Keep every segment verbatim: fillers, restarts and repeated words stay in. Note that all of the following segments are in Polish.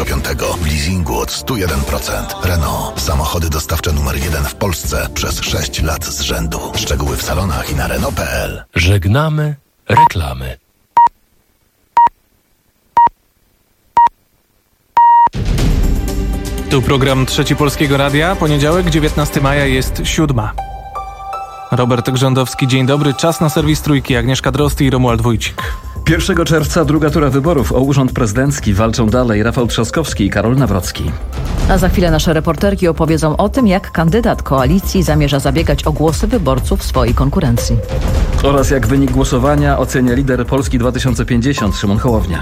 piątego w leasingu od sto jeden procent. Renault. Samochody dostawcze numer jeden w Polsce przez sześć lat z rzędu. Szczegóły w salonach i na Renault kropka p l. Żegnamy reklamy. Tu program Trzeci Polskiego Radia. Poniedziałek, dziewiętnastego maja, jest siódma. Robert Grzędowski, dzień dobry. Czas na serwis Trójki. Agnieszka Drozd i Romuald Wójcik. pierwszego czerwca druga tura wyborów o urząd prezydencki. Walczą dalej Rafał Trzaskowski i Karol Nawrocki. A za chwilę nasze reporterki opowiedzą o tym, jak kandydat koalicji zamierza zabiegać o głosy wyborców swojej konkurencji. Oraz jak wynik głosowania ocenia lider Polski dwa tysiące pięćdziesiąt Szymon Hołownia.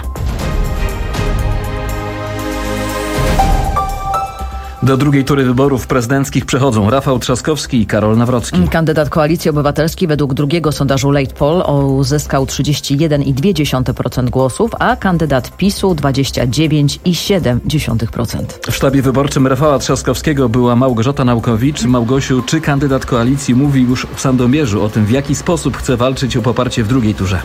Do drugiej tury wyborów prezydenckich przechodzą Rafał Trzaskowski i Karol Nawrocki. Kandydat Koalicji Obywatelskiej według drugiego sondażu Late Poll uzyskał trzydzieści jeden przecinek dwa procent głosów, a kandydat PiSu dwadzieścia dziewięć przecinek siedem procent. W sztabie wyborczym Rafała Trzaskowskiego była Małgorzata Naukowicz. Małgosiu, czy kandydat koalicji mówi już w Sandomierzu o tym, w jaki sposób chce walczyć o poparcie w drugiej turze?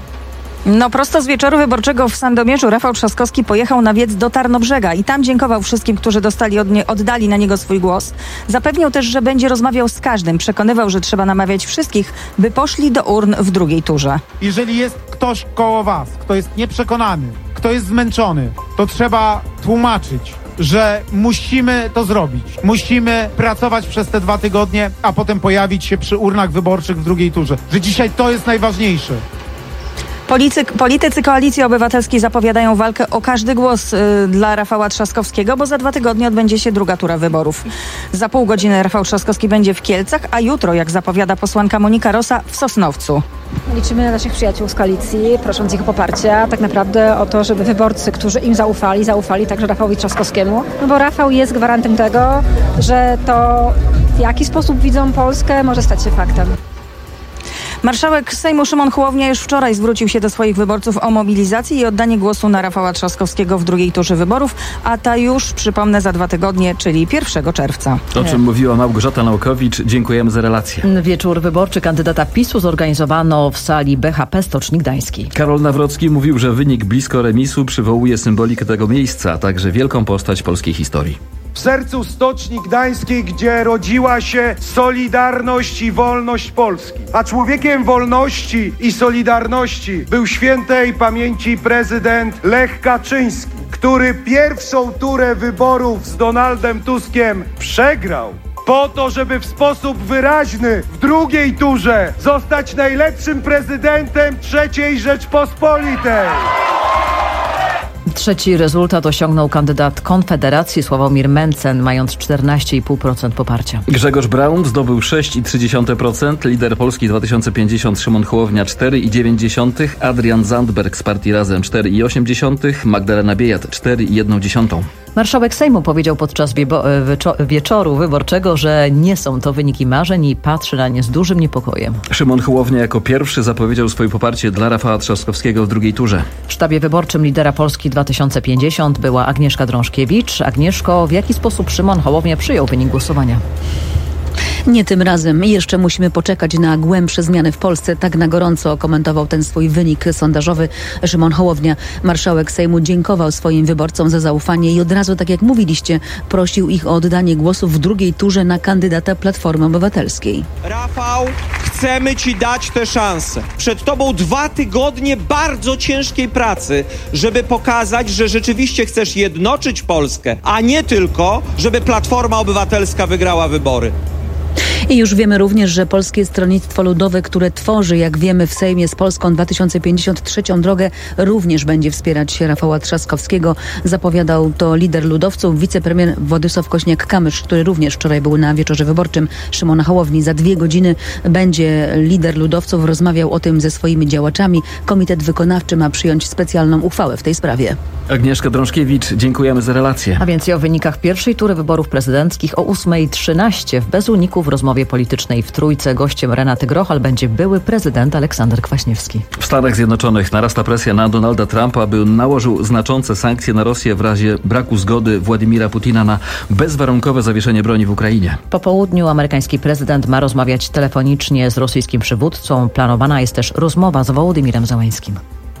No prosto z wieczoru wyborczego w Sandomierzu Rafał Trzaskowski pojechał na wiec do Tarnobrzega i tam dziękował wszystkim, którzy dostali od nie, oddali na niego swój głos. Zapewniał też, że będzie rozmawiał z każdym. Przekonywał, że trzeba namawiać wszystkich, by poszli do urn w drugiej turze. Jeżeli jest ktoś koło was, kto jest nieprzekonany, kto jest zmęczony, to trzeba tłumaczyć, że musimy to zrobić. Musimy pracować przez te dwa tygodnie, a potem pojawić się przy urnach wyborczych w drugiej turze. Że dzisiaj to jest najważniejsze. Polityk, politycy Koalicji Obywatelskiej zapowiadają walkę o każdy głos y, dla Rafała Trzaskowskiego, bo za dwa tygodnie odbędzie się druga tura wyborów. Za pół godziny Rafał Trzaskowski będzie w Kielcach, a jutro, jak zapowiada posłanka Monika Rosa, w Sosnowcu. Liczymy na naszych przyjaciół z koalicji, prosząc ich o poparcie, tak naprawdę o to, żeby wyborcy, którzy im zaufali, zaufali także Rafałowi Trzaskowskiemu, no bo Rafał jest gwarantem tego, że to, w jaki sposób widzą Polskę, może stać się faktem. Marszałek Sejmu Szymon Hołownia już wczoraj zwrócił się do swoich wyborców o mobilizację i oddanie głosu na Rafała Trzaskowskiego w drugiej turze wyborów, a ta już, przypomnę, za dwa tygodnie, czyli pierwszego czerwca. O czym mówiła Małgorzata Naukowicz. Dziękujemy za relację. Wieczór wyborczy kandydata PiSu zorganizowano w sali B H P Stoczni Gdańskiej. Karol Nawrocki mówił, że wynik blisko remisu przywołuje symbolikę tego miejsca, a także wielką postać polskiej historii. W sercu Stoczni Gdańskiej, gdzie rodziła się Solidarność i wolność Polski. A człowiekiem wolności i Solidarności był świętej pamięci prezydent Lech Kaczyński, który pierwszą turę wyborów z Donaldem Tuskiem przegrał po to, żeby w sposób wyraźny w drugiej turze zostać najlepszym prezydentem trzeciej Rzeczpospolitej. Trzeci rezultat osiągnął kandydat Konfederacji Sławomir Mencen, mając czternaście przecinek pięć procent poparcia. Grzegorz Braun zdobył sześć przecinek trzy procent, lider Polski dwa tysiące pięćdziesiąt Szymon Hołownia cztery przecinek dziewięć procent, Adrian Zandberg z partii Razem cztery przecinek osiem procent, Magdalena Biejat cztery przecinek jeden procent. Marszałek Sejmu powiedział podczas wieczoru wyborczego, że nie są to wyniki marzeń i patrzy na nie z dużym niepokojem. Szymon Hołownia jako pierwszy zapowiedział swoje poparcie dla Rafała Trzaskowskiego w drugiej turze. W sztabie wyborczym lidera Polski dwa tysiące pięćdziesiąt była Agnieszka Drążkiewicz. Agnieszko, w jaki sposób Szymon Hołownia przyjął wynik głosowania? Nie tym razem. Jeszcze musimy poczekać na głębsze zmiany w Polsce. Tak na gorąco komentował ten swój wynik sondażowy Szymon Hołownia. Marszałek Sejmu dziękował swoim wyborcom za zaufanie i od razu, tak jak mówiliście, prosił ich o oddanie głosu w drugiej turze na kandydata Platformy Obywatelskiej. Rafał, chcemy Ci dać tę szansę. Przed Tobą dwa tygodnie bardzo ciężkiej pracy, żeby pokazać, że rzeczywiście chcesz jednoczyć Polskę, a nie tylko, żeby Platforma Obywatelska wygrała wybory. I już wiemy również, że Polskie Stronnictwo Ludowe, które tworzy, jak wiemy, w Sejmie z Polską dwa tysiące pięćdziesiąt trzecią drogę, również będzie wspierać Rafała Trzaskowskiego. Zapowiadał to lider ludowców, wicepremier Władysław Kośniak-Kamysz, który również wczoraj był na wieczorze wyborczym Szymona Hołowni. Za dwie godziny będzie lider ludowców rozmawiał o tym ze swoimi działaczami. Komitet Wykonawczy ma przyjąć specjalną uchwałę w tej sprawie. Agnieszka Drążkiewicz, dziękujemy za relację. A więcej o wynikach pierwszej tury wyborów prezydenckich o ósma trzynaście w Bez Uniku w rozmowie politycznej w Trójce. Gościem Renaty Grochal będzie były prezydent Aleksander Kwaśniewski. W Stanach Zjednoczonych narasta presja na Donalda Trumpa, by nałożył znaczące sankcje na Rosję w razie braku zgody Władimira Putina na bezwarunkowe zawieszenie broni w Ukrainie. Po południu amerykański prezydent ma rozmawiać telefonicznie z rosyjskim przywódcą. Planowana jest też rozmowa z Wołodymirem Zełeńskim.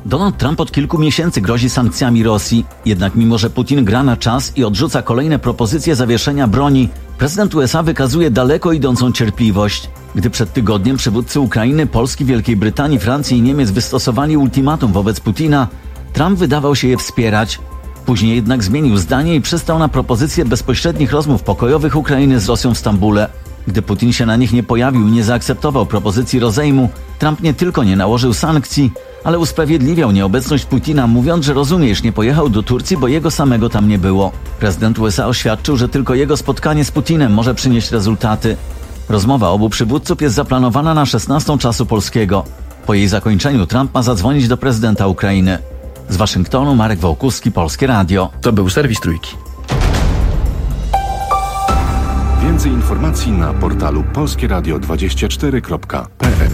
Donald Trump od kilku miesięcy grozi sankcjami Rosji, jednak mimo że Putin gra na czas i odrzuca kolejne propozycje zawieszenia broni, prezydent U S A wykazuje daleko idącą cierpliwość. Gdy przed tygodniem przywódcy Ukrainy, Polski, Wielkiej Brytanii, Francji i Niemiec wystosowali ultimatum wobec Putina, Trump wydawał się je wspierać. Później jednak zmienił zdanie i przystał na propozycję bezpośrednich rozmów pokojowych Ukrainy z Rosją w Stambule. Gdy Putin się na nich nie pojawił i nie zaakceptował propozycji rozejmu, Trump nie tylko nie nałożył sankcji, ale usprawiedliwiał nieobecność Putina, mówiąc, że rozumie, iż nie pojechał do Turcji, bo jego samego tam nie było. Prezydent U S A oświadczył, że tylko jego spotkanie z Putinem może przynieść rezultaty. Rozmowa obu przywódców jest zaplanowana na szesnastą czasu polskiego. Po jej zakończeniu Trump ma zadzwonić do prezydenta Ukrainy. Z Waszyngtonu Marek Wołkuski, Polskie Radio. To był serwis Trójki. Więcej informacji na portalu polskie radio dwadzieścia cztery kropka p l.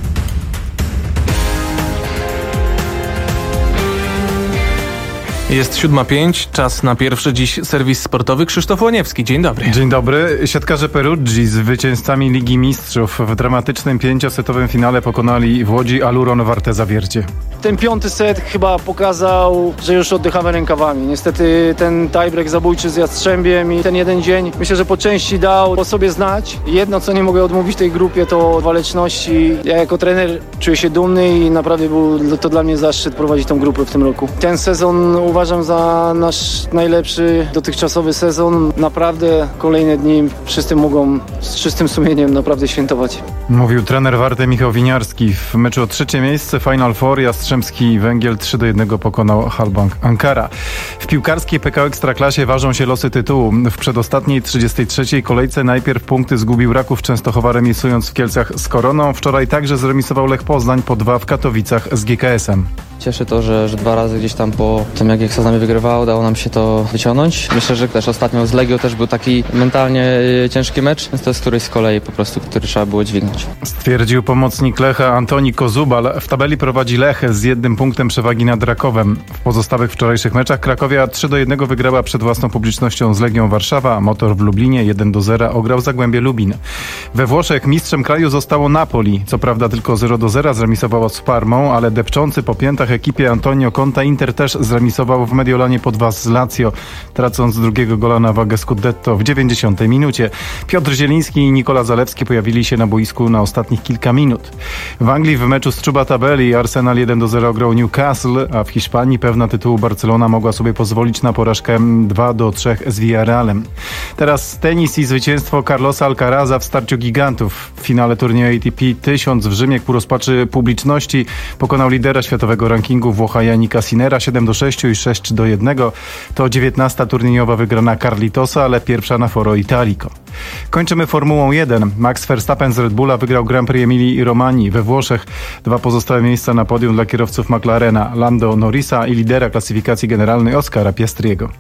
Jest siódma pięć, czas na pierwszy dziś serwis sportowy. Krzysztof Łoniewski, dzień dobry. Dzień dobry. Siatkarze Peruggi, zwycięzcami Ligi Mistrzów, w dramatycznym pięciosetowym finale pokonali w Łodzi Aluron Wartę Zawiercie. Ten piąty set chyba pokazał, że już oddychamy rękawami. Niestety ten tiebreak zabójczy z Jastrzębiem i ten jeden dzień, myślę, że po części dał o sobie znać. Jedno, co nie mogę odmówić tej grupie, to waleczności. Ja jako trener czuję się dumny i naprawdę był to dla mnie zaszczyt prowadzić tą grupę w tym roku. Ten sezon uważam za nasz najlepszy dotychczasowy sezon. Naprawdę kolejne dni wszyscy mogą z czystym sumieniem naprawdę świętować. Mówił trener Warty Michał Winiarski. W meczu o trzecie miejsce Final Four Jastrzębski Węgiel trzy do jednego pokonał Halbank Ankara. W piłkarskiej P K O Ekstraklasie ważą się losy tytułu. W przedostatniej trzydziestej trzeciej kolejce najpierw punkty zgubił Raków Częstochowa, remisując w Kielcach z Koroną. Wczoraj także zremisował Lech Poznań po dwa w Katowicach z G K S-em. Cieszy to, że, że dwa razy gdzieś tam po tym, jak z nami wygrywało, udało nam się to wyciągnąć. Myślę, że też ostatnio z Legią też był taki mentalnie ciężki mecz. To jest któryś z kolei po prostu, który trzeba było dźwignąć. Stwierdził pomocnik Lecha Antoni Kozubal. W tabeli prowadzi Lech z jednym punktem przewagi nad Rakowem. W pozostałych wczorajszych meczach Krakowia trzy do jednego wygrała przed własną publicznością z Legią Warszawa. Motor w Lublinie jeden do zera ograł Zagłębie Lubin. We Włoszech mistrzem kraju zostało Napoli. Co prawda tylko zero do zera zremisowało z Parmą, ale depczący po piętach ekipie Antonio Conte Inter też zremisował w Mediolanie po dwa z Lazio, tracąc drugiego gola na wagę Scudetto w dziewięćdziesiątej minucie. Piotr Zieliński i Nikola Zalewski pojawili się na boisku na ostatnich kilka minut. W Anglii w meczu z czuba tabeli Arsenal jeden do zera ograł Newcastle, a w Hiszpanii pewna tytułu Barcelona mogła sobie pozwolić na porażkę dwa do trzech z Villarrealem. Teraz tenis i zwycięstwo Carlosa Alcaraza w starciu gigantów. W finale turnieju A T P tysiąc w Rzymie ku rozpaczy publiczności pokonał lidera światowego rankingu Włocha Janika Sinnera siedem do sześciu i sześć do jednego. To dziewiętnasta turniejowa wygrana Carlitosa, ale pierwsza na Foro Italico. Kończymy Formułą jeden. Max Verstappen z Red Bulla wygrał Grand Prix Emilii Romagni we Włoszech. Dwa pozostałe miejsca na podium dla kierowców McLarena, Lando Norrisa i lidera klasyfikacji generalnej Oscara Piastriego.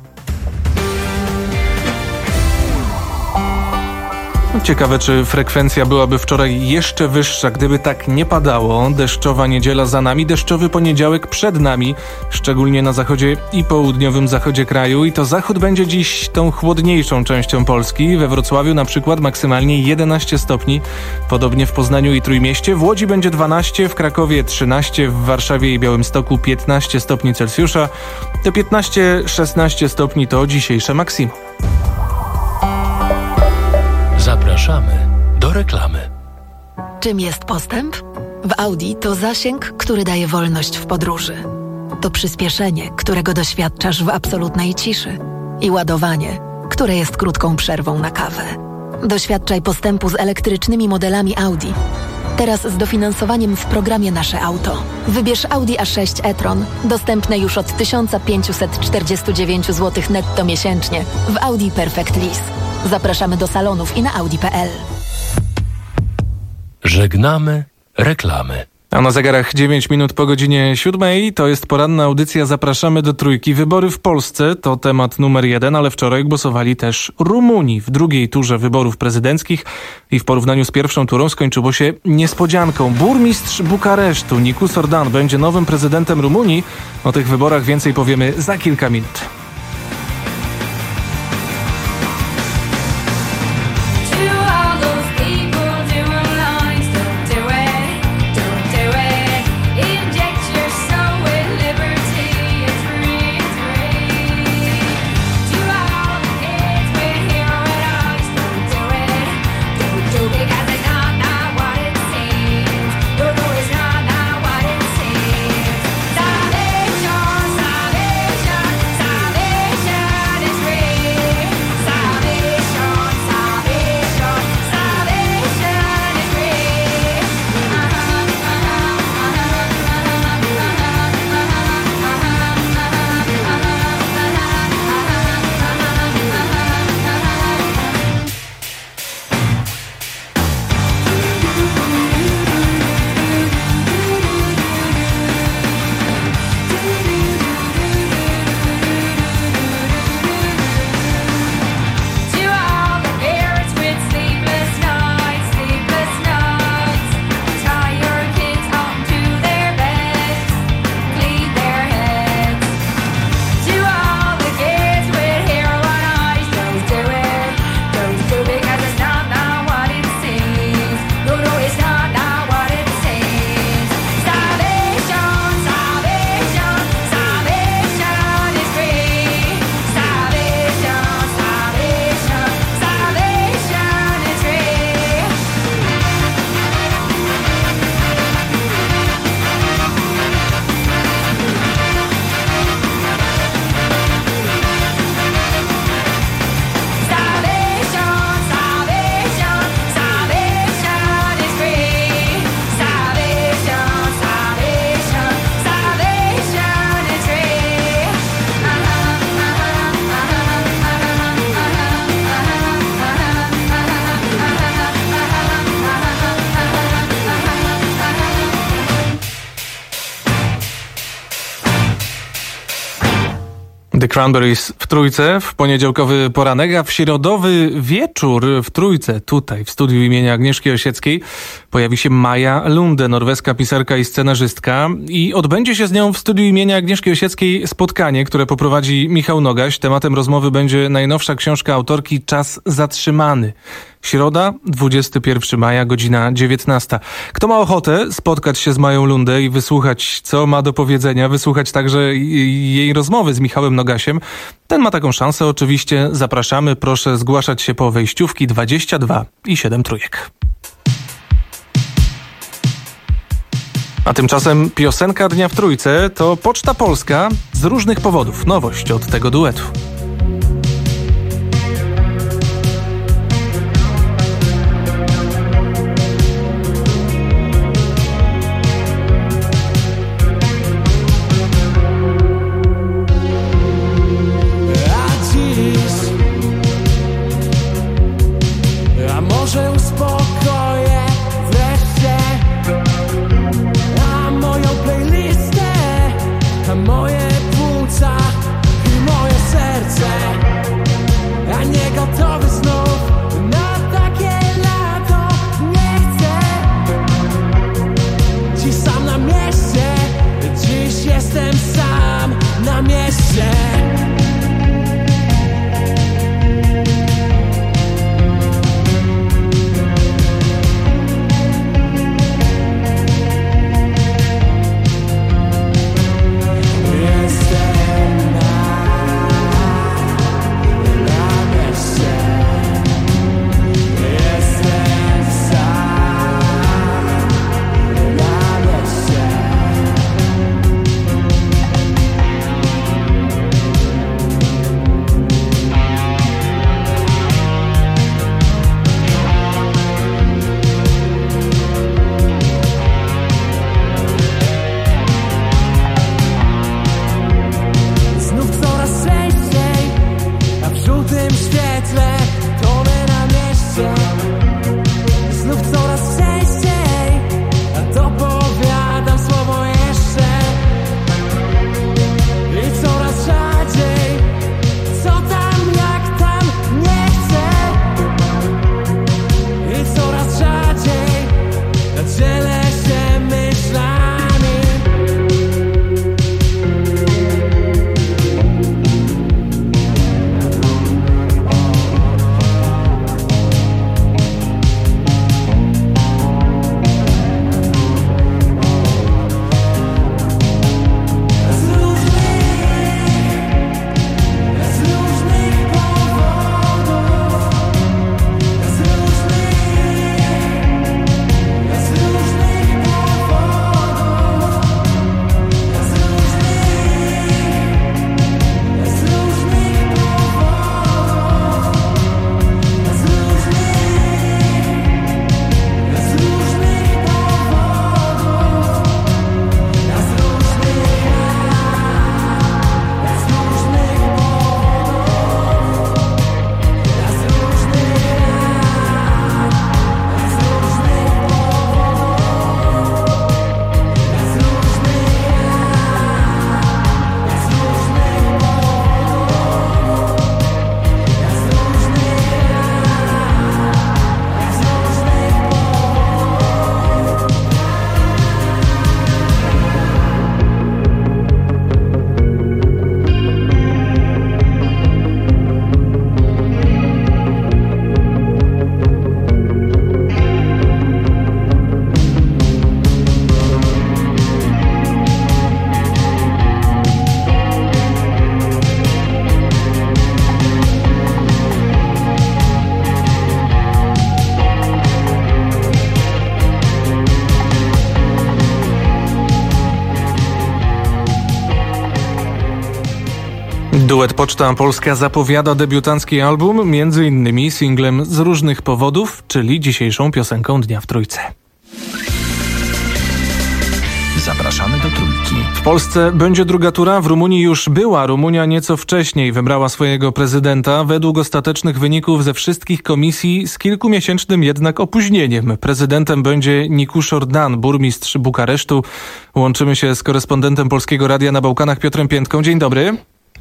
Ciekawe, czy frekwencja byłaby wczoraj jeszcze wyższa, gdyby tak nie padało. Deszczowa niedziela za nami, deszczowy poniedziałek przed nami, szczególnie na zachodzie i południowym zachodzie kraju. I to zachód będzie dziś tą chłodniejszą częścią Polski. We Wrocławiu na przykład maksymalnie jedenaście stopni, podobnie w Poznaniu i Trójmieście. W Łodzi będzie dwanaście, w Krakowie trzynaście, w Warszawie i Białymstoku piętnaście stopni Celsjusza. Te piętnaście szesnaście stopni to dzisiejsze maksimum. Zapraszamy do reklamy. Czym jest postęp? W Audi to zasięg, który daje wolność w podróży. To przyspieszenie, którego doświadczasz w absolutnej ciszy. I ładowanie, które jest krótką przerwą na kawę. Doświadczaj postępu z elektrycznymi modelami Audi. Teraz z dofinansowaniem w programie Nasze Auto. Wybierz Audi A sześć e-tron, dostępne już od tysiąc pięćset czterdzieści dziewięć złotych netto miesięcznie w Audi Perfect Lease. Zapraszamy do salonów i na audi kropka p l. Żegnamy reklamy. A na zegarach dziewięć minut po godzinie siódmej to jest poranna audycja Zapraszamy do Trójki. Wybory w Polsce to temat numer jeden, ale wczoraj głosowali też Rumuni w drugiej turze wyborów prezydenckich i w porównaniu z pierwszą turą skończyło się niespodzianką. Burmistrz Bukaresztu Nikus Ordan będzie nowym prezydentem Rumunii. O tych wyborach więcej powiemy za kilka minut. Cranberries w Trójce w poniedziałkowy poranek, a w środowy wieczór w Trójce, tutaj w studiu imienia Agnieszki Osieckiej, pojawi się Maja Lunde, norweska pisarka i scenarzystka, i odbędzie się z nią w studiu imienia Agnieszki Osieckiej spotkanie, które poprowadzi Michał Nogaś. Tematem rozmowy będzie najnowsza książka autorki Czas zatrzymany. Środa, dwudziestego pierwszego maja, godzina dziewiętnasta. Kto ma ochotę spotkać się z Mają Lundę i wysłuchać, co ma do powiedzenia, wysłuchać także jej rozmowy z Michałem Nogasiem, ten ma taką szansę. Oczywiście zapraszamy. Proszę zgłaszać się po wejściówki dwadzieścia dwa i siedem trójek. A tymczasem piosenka dnia w Trójce to Poczta Polska z różnych powodów. Nowość od tego duetu. Duet Poczta Polska zapowiada debiutancki album, między innymi singlem Z różnych powodów, czyli dzisiejszą piosenką Dnia w Trójce. Zapraszamy do Trójki. W Polsce będzie druga tura, w Rumunii już była. Rumunia nieco wcześniej wybrała swojego prezydenta. Według ostatecznych wyników ze wszystkich komisji z kilkumiesięcznym jednak opóźnieniem. Prezydentem będzie Nicuș Ordan, burmistrz Bukaresztu. Łączymy się z korespondentem Polskiego Radia na Bałkanach Piotrem Piętką. Dzień dobry.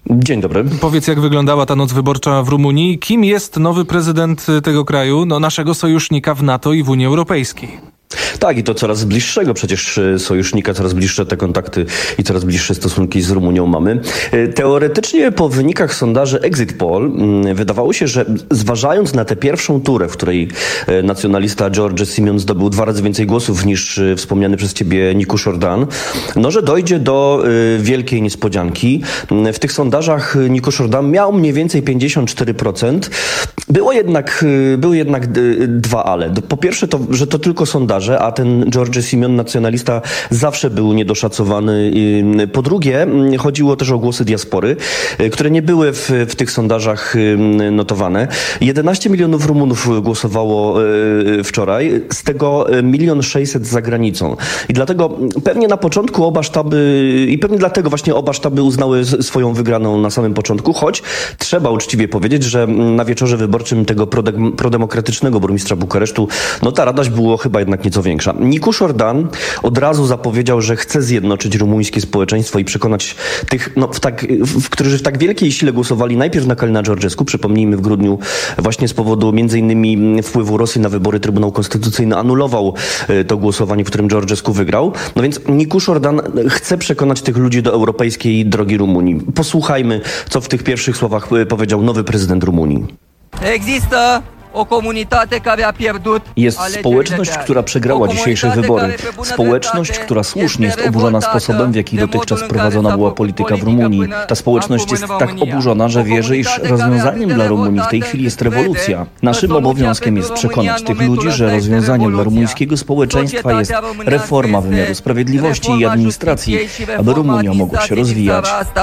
Dzień dobry. Powiedz, jak wyglądała ta noc wyborcza w Rumunii? Kim jest nowy prezydent tego kraju, no naszego sojusznika w NATO i w Unii Europejskiej? Tak, i to coraz bliższego przecież sojusznika, coraz bliższe te kontakty i coraz bliższe stosunki z Rumunią mamy. Teoretycznie po wynikach sondaży Exit Poll wydawało się, że zważając na tę pierwszą turę, w której nacjonalista George Simion zdobył dwa razy więcej głosów niż wspomniany przez ciebie Nicusz Ordan, no że dojdzie do wielkiej niespodzianki. W tych sondażach Nicusz Ordan miał mniej więcej pięćdziesiąt cztery procent. Było jednak, były jednak dwa ale. Po pierwsze to, że to tylko sondaże, a ten George Simion, nacjonalista, zawsze był niedoszacowany. Po drugie, chodziło też o głosy diaspory, które nie były w, w tych sondażach notowane. jedenaście milionów Rumunów głosowało wczoraj, z tego milion sześćset za granicą. I dlatego pewnie na początku oba sztaby, i pewnie dlatego właśnie oba sztaby uznały swoją wygraną na samym początku, choć trzeba uczciwie powiedzieć, że na wieczorze wyborczym tego prodem- prodemokratycznego burmistrza Bukaresztu, no ta radość było chyba jednak nieco większa. Nicusz Ordan od razu zapowiedział, że chce zjednoczyć rumuńskie społeczeństwo i przekonać tych, no, w tak, w, którzy w tak wielkiej sile głosowali najpierw na Kalina Georgescu, przypomnijmy w grudniu właśnie z powodu między innymi wpływu Rosji na wybory Trybunał Konstytucyjny anulował to głosowanie, w którym Georgescu wygrał. No więc Nicusz Ordan chce przekonać tych ludzi do europejskiej drogi Rumunii. Posłuchajmy, co w tych pierwszych słowach powiedział nowy prezydent Rumunii. Există o comunitate care a pierdut. Jest społeczność, która przegrała dzisiejsze wybory. Społeczność, która słusznie jest oburzona sposobem, w jaki dotychczas prowadzona była polityka w Rumunii. Ta społeczność jest tak oburzona, że wierzy, iż rozwiązaniem dla Rumunii w tej chwili jest rewolucja. Naszym obowiązkiem jest przekonać tych ludzi, że rozwiązaniem dla rumuńskiego społeczeństwa jest reforma wymiaru sprawiedliwości i administracji, aby Rumunia mogła się rozwijać.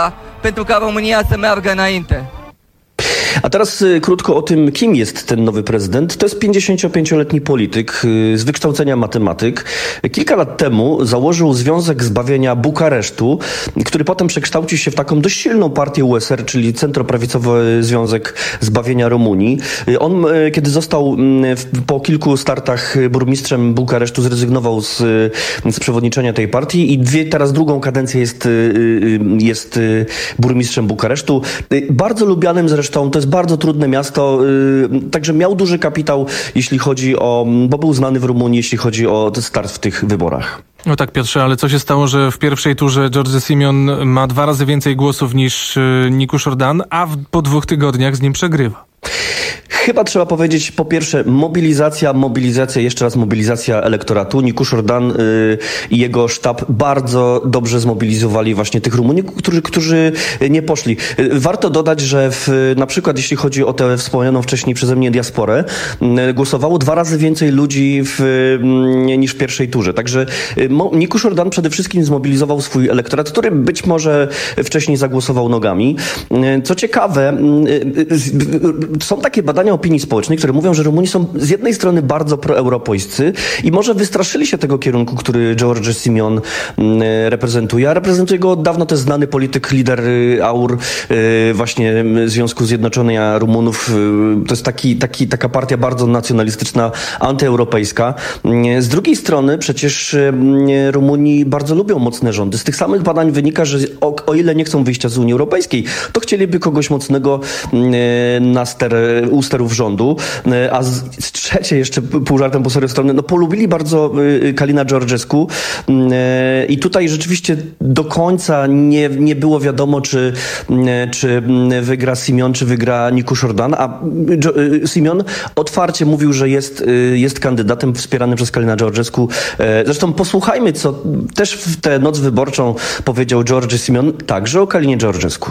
A teraz y, krótko o tym, kim jest ten nowy prezydent. To jest pięćdziesięciopięcioletni polityk, y, z wykształcenia matematyk. Kilka lat temu założył Związek Zbawienia Bukaresztu, który potem przekształcił się w taką dość silną partię U S R, czyli Centroprawicowy Związek Zbawienia Rumunii. Y, on, y, kiedy został y, w, po kilku startach burmistrzem Bukaresztu, zrezygnował z, y, z przewodniczenia tej partii i dwie, teraz drugą kadencję jest, y, y, jest y, burmistrzem Bukaresztu. Y, bardzo lubianym zresztą, to jest bardzo trudne miasto, yy, także miał duży kapitał, jeśli chodzi o, bo był znany w Rumunii, jeśli chodzi o start w tych wyborach. No tak, Piotrze, ale co się stało, że w pierwszej turze George Simion ma dwa razy więcej głosów niż yy, Nicusz Ordan, a w, po dwóch tygodniach z nim przegrywa? Chyba trzeba powiedzieć, po pierwsze, mobilizacja, mobilizacja, jeszcze raz mobilizacja elektoratu. Nicusz Ordan y, i jego sztab bardzo dobrze zmobilizowali właśnie tych Rumunów, którzy, którzy nie poszli. Y, warto dodać, że w, na przykład jeśli chodzi o tę wspomnianą wcześniej przeze mnie diasporę, y, głosowało dwa razy więcej ludzi w, y, niż w pierwszej turze. Także y, Nicusz Ordan przede wszystkim zmobilizował swój elektorat, który być może wcześniej zagłosował nogami. Y, co ciekawe, y, y, y, są takie badania opinii społecznej, które mówią, że Rumuni są z jednej strony bardzo proeuropejscy i może wystraszyli się tego kierunku, który George Simion reprezentuje, a reprezentuje go od dawna, to jest znany polityk, lider AUR, właśnie Związku Zjednoczenia Rumunów. To jest taki, taki, taka partia bardzo nacjonalistyczna, antyeuropejska. Z drugiej strony przecież Rumuni bardzo lubią mocne rządy. Z tych samych badań wynika, że o, o ile nie chcą wyjścia z Unii Europejskiej, to chcieliby kogoś mocnego na ster, u sterów rządu, a z, z trzeciej jeszcze pół żartem, po serio strony, no polubili bardzo Kalina Georgescu i tutaj rzeczywiście do końca nie, nie było wiadomo, czy, czy wygra Simion, czy wygra Nicusz Ordan, a Simion otwarcie mówił, że jest, jest kandydatem wspieranym przez Kalina Georgescu. Zresztą posłuchajmy, co też w tę noc wyborczą powiedział George Simion, także o Kalinie Georgescu.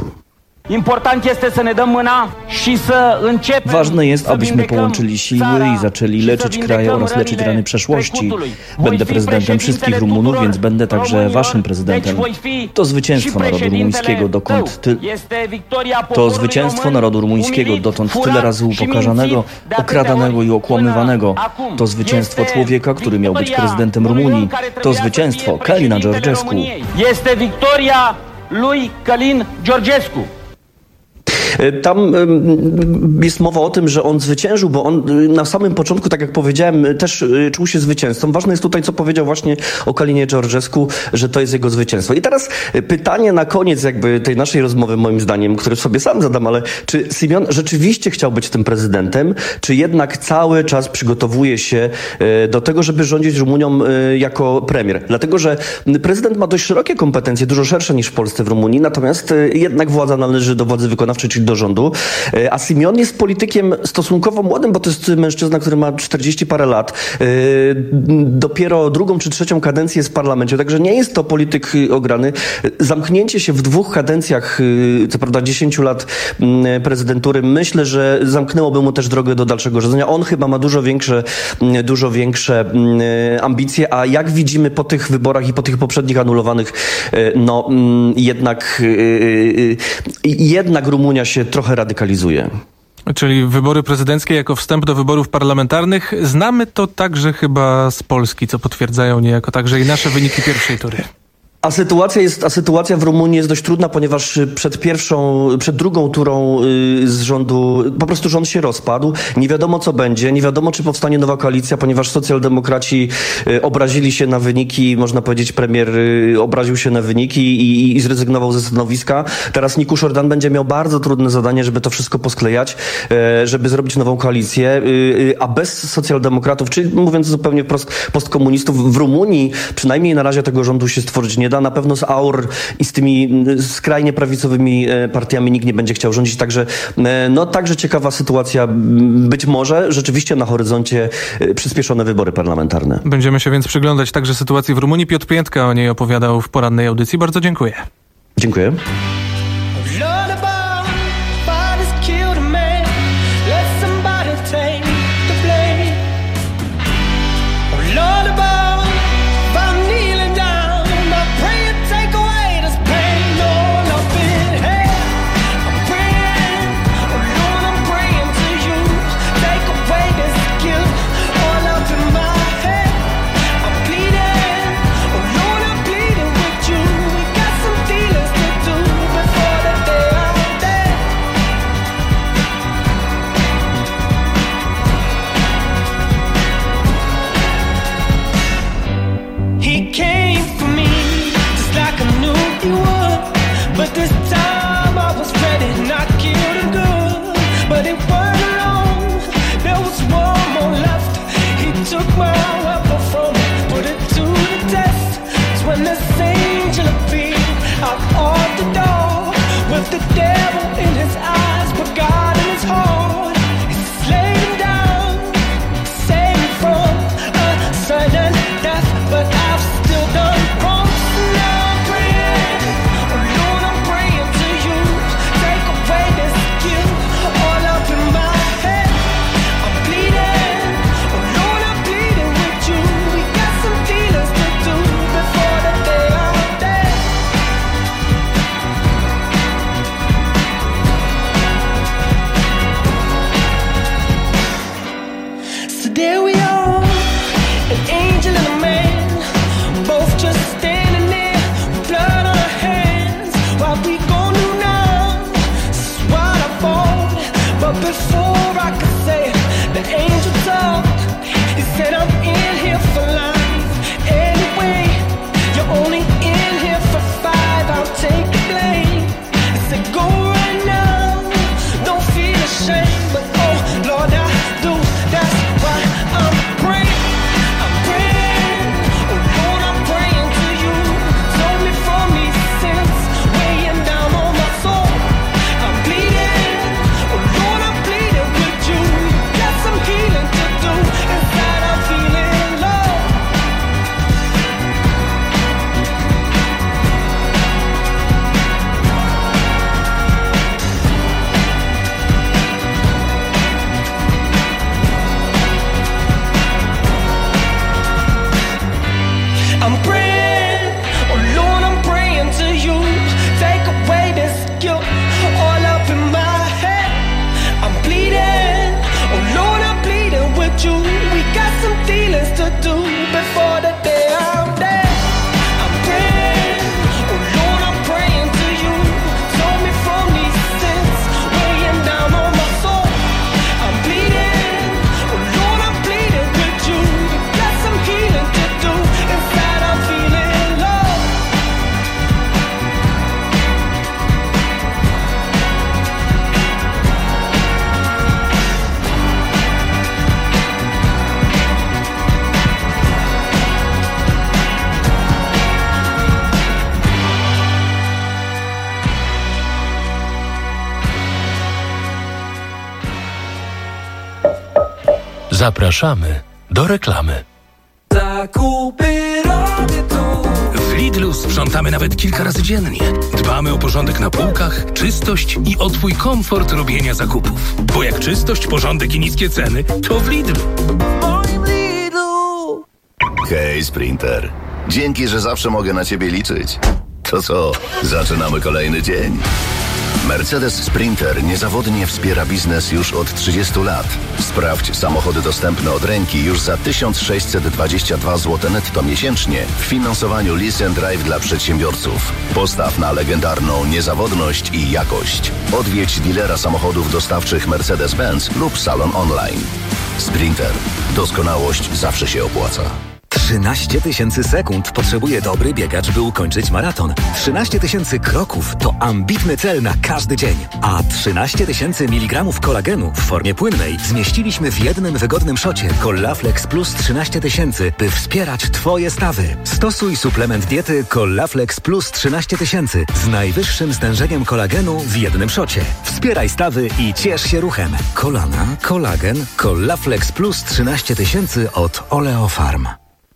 Ważne jest, abyśmy połączyli siły i zaczęli leczyć kraj oraz leczyć rany przeszłości. Będę prezydentem wszystkich Rumunów, więc będę także waszym prezydentem. To zwycięstwo narodu rumuńskiego, dokąd ty... To zwycięstwo narodu rumuńskiego, dotąd tyle razy upokarzanego, okradanego i okłamywanego. To zwycięstwo człowieka, który miał być prezydentem Rumunii. To zwycięstwo Kalina Georgescu. Jest wiktoria lui Kalin Georgescu. Tam jest mowa o tym, że on zwyciężył, bo on na samym początku, tak jak powiedziałem, też czuł się zwycięzcą. Ważne jest tutaj, co powiedział właśnie o Kalinie Georgescu, że to jest jego zwycięstwo. I teraz pytanie na koniec jakby tej naszej rozmowy, moim zdaniem, które sobie sam zadam, ale czy Simeon rzeczywiście chciał być tym prezydentem, czy jednak cały czas przygotowuje się do tego, żeby rządzić Rumunią jako premier? Dlatego, że prezydent ma dość szerokie kompetencje, dużo szersze niż w Polsce, w Rumunii, natomiast jednak władza należy do władzy wykonawczej, czyli do rządu. A Simeon jest politykiem stosunkowo młodym, bo to jest mężczyzna, który ma czterdzieści parę lat. Dopiero drugą czy trzecią kadencję jest w parlamencie, także nie jest to polityk ograny. Zamknięcie się w dwóch kadencjach, co prawda dziesięciu lat prezydentury, myślę, że zamknęłoby mu też drogę do dalszego rządzenia. On chyba ma dużo większe, dużo większe ambicje, a jak widzimy po tych wyborach i po tych poprzednich anulowanych, no jednak, jednak Rumunia się trochę radykalizuje. Czyli wybory prezydenckie jako wstęp do wyborów parlamentarnych. Znamy to także chyba z Polski, co potwierdzają niejako także i nasze wyniki pierwszej tury. A sytuacja jest, a sytuacja w Rumunii jest dość trudna, ponieważ przed pierwszą, przed drugą turą z rządu po prostu rząd się rozpadł. Nie wiadomo, co będzie, nie wiadomo, czy powstanie nowa koalicja, ponieważ socjaldemokraci obrazili się na wyniki, można powiedzieć, premier obraził się na wyniki i, i zrezygnował ze stanowiska. Teraz Nikusz Ordan będzie miał bardzo trudne zadanie, żeby to wszystko posklejać, żeby zrobić nową koalicję, a bez socjaldemokratów, czyli mówiąc zupełnie wprost, postkomunistów w Rumunii, przynajmniej na razie tego rządu się stworzyć nie da. Na pewno z A U R i z tymi skrajnie prawicowymi partiami nikt nie będzie chciał rządzić, także no także ciekawa sytuacja. Być może rzeczywiście na horyzoncie przyspieszone wybory parlamentarne. Będziemy się więc przyglądać także sytuacji w Rumunii. Piotr Piętka o niej opowiadał w porannej audycji. Bardzo dziękuję. Dziękuję. Bleeding, oh Lord, I'm bleeding Zapraszamy do reklamy. Zakupy robię tu. W Lidlu sprzątamy nawet kilka razy dziennie. Dbamy o porządek na półkach, czystość i o Twój komfort robienia zakupów. Bo jak czystość, porządek i niskie ceny, to w Lidlu. W moim Lidlu. Hej, Sprinter. Dzięki, że zawsze mogę na Ciebie liczyć. To co, zaczynamy kolejny dzień. Mercedes Sprinter niezawodnie wspiera biznes już od trzydziestu lat. Sprawdź samochody dostępne od ręki już za tysiąc sześćset dwadzieścia dwa złote netto miesięcznie w finansowaniu Lease and Drive dla przedsiębiorców. Postaw na legendarną niezawodność i jakość. Odwiedź dealera samochodów dostawczych Mercedes-Benz lub salon online. Sprinter. Doskonałość zawsze się opłaca. trzynaście tysięcy sekund potrzebuje dobry biegacz, by ukończyć maraton. trzynaście tysięcy kroków to ambitny cel na każdy dzień. A trzynaście tysięcy miligramów kolagenu w formie płynnej zmieściliśmy w jednym wygodnym szocie Collaflex Plus trzynaście tysięcy, by wspierać Twoje stawy. Stosuj suplement diety Collaflex Plus trzynaście tysięcy z najwyższym stężeniem kolagenu w jednym szocie. Wspieraj stawy i ciesz się ruchem. Kolana, kolagen, Collaflex Plus trzynaście tysięcy od Oleofarm.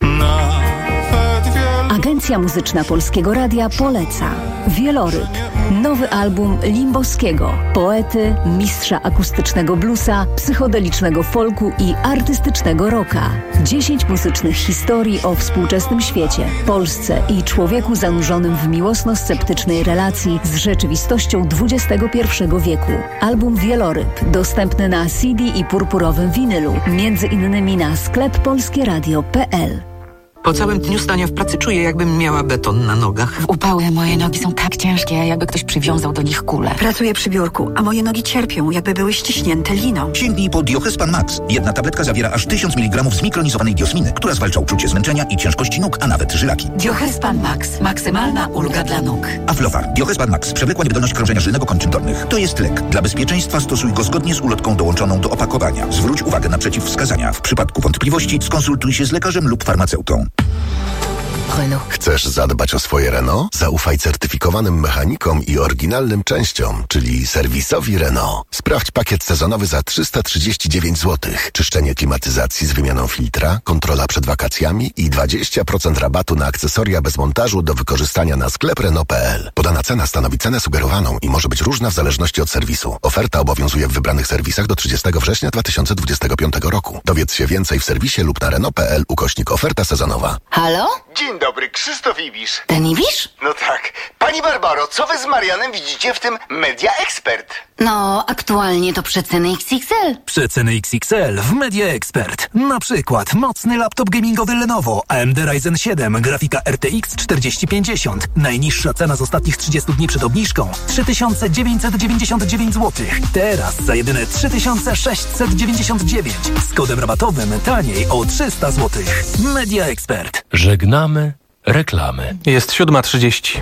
Agencja Muzyczna Polskiego Radia poleca Wieloryb, nowy album Limbowskiego, poety, mistrza akustycznego bluesa, psychodelicznego folku i artystycznego rocka. Dziesięć muzycznych historii o współczesnym świecie, Polsce i człowieku zanurzonym w miłosno-sceptycznej relacji z rzeczywistością dwudziestego pierwszego wieku. Album Wieloryb dostępny na C D i purpurowym winylu, między innymi na sklep polskieradio kropka p l. Po całym dniu stania w pracy czuję, jakbym miała beton na nogach. W upały moje nogi są tak ciężkie, jakby ktoś przywiązał do nich kulę. Pracuję przy biurku, a moje nogi cierpią, jakby były ściśnięte liną. Sięgnij po Diochespan Max. Jedna tabletka zawiera aż tysiąc miligramów zmikronizowanej diosminy, która zwalcza uczucie zmęczenia i ciężkości nóg, a nawet żylaki. Diochespan Max. Maksymalna ulga dla nóg. Aflofar. Diochespan Max. Przewlekła niewydolność krążenia żylnego kończyn dolnych. To jest lek. Dla bezpieczeństwa stosuj go zgodnie z ulotką dołączoną do opakowania. Zwróć uwagę na przeciwwskazania. W przypadku wątpliwości skonsultuj się z lekarzem lub farmaceutą. Renault. Chcesz zadbać o swoje Renault? Zaufaj certyfikowanym mechanikom i oryginalnym częściom, czyli serwisowi Renault. Sprawdź pakiet sezonowy za trzysta trzydzieści dziewięć złotych. Czyszczenie klimatyzacji z wymianą filtra, kontrola przed wakacjami i dwadzieścia procent rabatu na akcesoria bez montażu do wykorzystania na sklep Renault kropka p l. Podana cena stanowi cenę sugerowaną i może być różna w zależności od serwisu. Oferta obowiązuje w wybranych serwisach do trzydziestego września dwa tysiące dwudziestego piątego roku. Dowiedz się więcej w serwisie lub na Renault kropka p l ukośnik oferta sezonowa. Halo? Dzień dobry, Krzysztof Ibisz. Ten Ibisz? No tak. Pani Barbaro, co wy z Marianem widzicie w tym Media Expert? No, aktualnie to przeceny X X L. Przeceny X X L w Media Expert. Na przykład mocny laptop gamingowy Lenovo A M D Ryzen siedem, grafika R T X czterdzieści pięćdziesiąt. Najniższa cena z ostatnich trzydziestu dni przed obniżką trzy tysiące dziewięćset dziewięćdziesiąt dziewięć złotych. Teraz za jedyne trzy tysiące sześćset dziewięćdziesiąt dziewięć. Z kodem rabatowym taniej o trzysta złotych. Media Expert. Żegnamy reklamy. Jest siódma trzydzieści.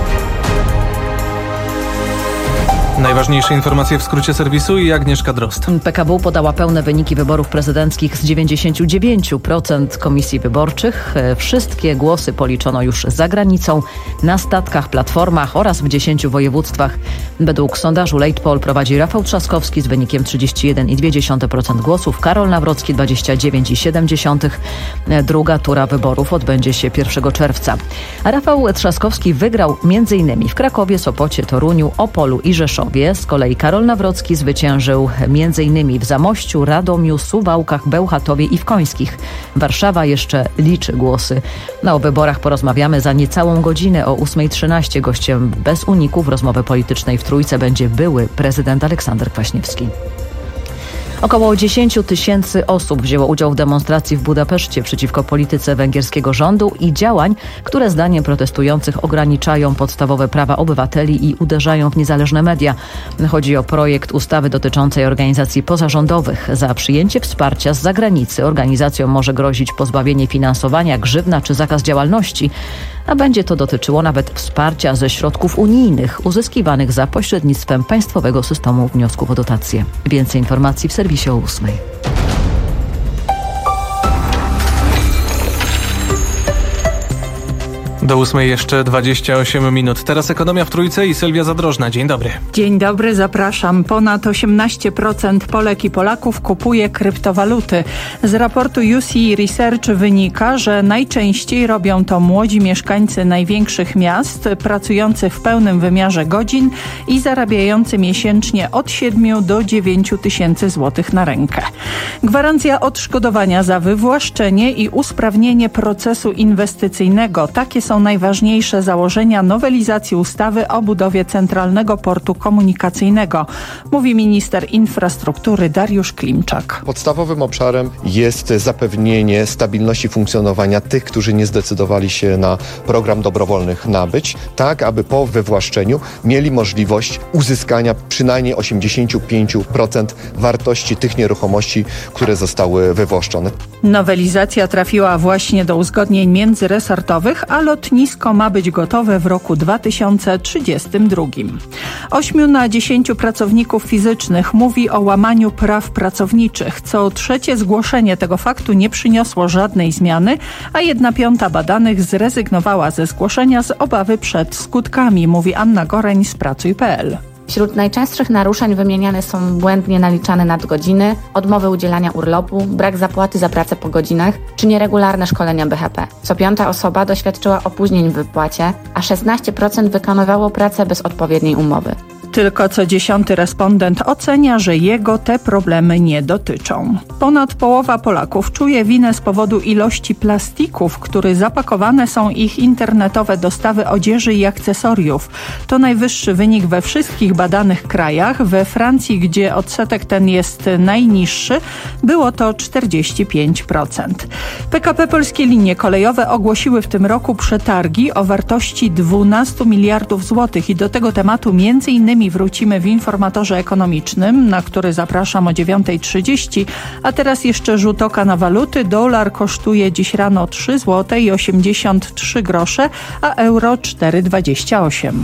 Najważniejsze informacje w skrócie serwisu i Agnieszka Drozd. P K W podała pełne wyniki wyborów prezydenckich z dziewięćdziesiąt dziewięć procent komisji wyborczych. Wszystkie głosy policzono już za granicą, na statkach, platformach oraz w dziesięciu województwach. Według sondażu Late Poll prowadzi Rafał Trzaskowski z wynikiem trzydzieści jeden przecinek dwa procent głosów, Karol Nawrocki dwadzieścia dziewięć przecinek siedem procent. Druga tura wyborów odbędzie się pierwszego czerwca. A Rafał Trzaskowski wygrał między innymi w Krakowie, Sopocie, Toruniu, Opolu i Rzeszowie. Z kolei Karol Nawrocki zwyciężył między innymi w Zamościu, Radomiu, Suwałkach, Bełchatowie i w Końskich. Warszawa jeszcze liczy głosy. No, o wyborach porozmawiamy za niecałą godzinę o ósma trzynaście. Gościem bez uników rozmowy politycznej w Trójce będzie były prezydent Aleksander Kwaśniewski. Około dziesięć tysięcy osób wzięło udział w demonstracji w Budapeszcie przeciwko polityce węgierskiego rządu i działań, które zdaniem protestujących ograniczają podstawowe prawa obywateli i uderzają w niezależne media. Chodzi o projekt ustawy dotyczącej organizacji pozarządowych. Za przyjęcie wsparcia z zagranicy organizacjom może grozić pozbawienie finansowania, grzywna czy zakaz działalności, a będzie to dotyczyło nawet wsparcia ze środków unijnych uzyskiwanych za pośrednictwem państwowego systemu wniosków o dotacje. Więcej informacji w serwisie o ósmej. Do ósmej jeszcze dwadzieścia osiem minut. Teraz ekonomia w Trójce i Sylwia Zadrożna. Dzień dobry. Dzień dobry, zapraszam. Ponad osiemnaście procent Polek i Polaków kupuje kryptowaluty. Z raportu U C Research wynika, że najczęściej robią to młodzi mieszkańcy największych miast, pracujący w pełnym wymiarze godzin i zarabiający miesięcznie od siedmiu do dziewięciu tysięcy złotych na rękę. Gwarancja odszkodowania za wywłaszczenie i usprawnienie procesu inwestycyjnego. Takie są najważniejsze założenia nowelizacji ustawy o budowie Centralnego Portu Komunikacyjnego, mówi minister infrastruktury Dariusz Klimczak. Podstawowym obszarem jest zapewnienie stabilności funkcjonowania tych, którzy nie zdecydowali się na program dobrowolnych nabyć, tak aby po wywłaszczeniu mieli możliwość uzyskania przynajmniej osiemdziesiąt pięć procent wartości tych nieruchomości, które zostały wywłaszczone. Nowelizacja trafiła właśnie do uzgodnień międzyresortowych, a lotnisko ma być gotowe w roku dwa tysiące trzydziestym drugim. Ośmiu na dziesięciu pracowników fizycznych mówi o łamaniu praw pracowniczych. Co trzecie zgłoszenie tego faktu nie przyniosło żadnej zmiany, a jedna piąta badanych zrezygnowała ze zgłoszenia z obawy przed skutkami, mówi Anna Goreń z pracuj kropka p l. Wśród najczęstszych naruszeń wymieniane są błędnie naliczane nadgodziny, odmowy udzielania urlopu, brak zapłaty za pracę po godzinach czy nieregularne szkolenia B H P. Co piąta osoba doświadczyła opóźnień w wypłacie, a szesnaście procent wykonywało pracę bez odpowiedniej umowy. Tylko co dziesiąty respondent ocenia, że jego te problemy nie dotyczą. Ponad połowa Polaków czuje winę z powodu ilości plastików, w który zapakowane są ich internetowe dostawy odzieży i akcesoriów. To najwyższy wynik we wszystkich badanych krajach. We Francji, gdzie odsetek ten jest najniższy, było to czterdzieści pięć procent. P K P Polskie Linie Kolejowe ogłosiły w tym roku przetargi o wartości dwunastu miliardów złotych i do tego tematu między innymi wrócimy w informatorze ekonomicznym, na który zapraszam o dziewiąta trzydzieści, a teraz jeszcze rzut oka na waluty. Dolar kosztuje dziś rano trzy złote i osiemdziesiąt trzy grosze, a euro cztery dwadzieścia osiem.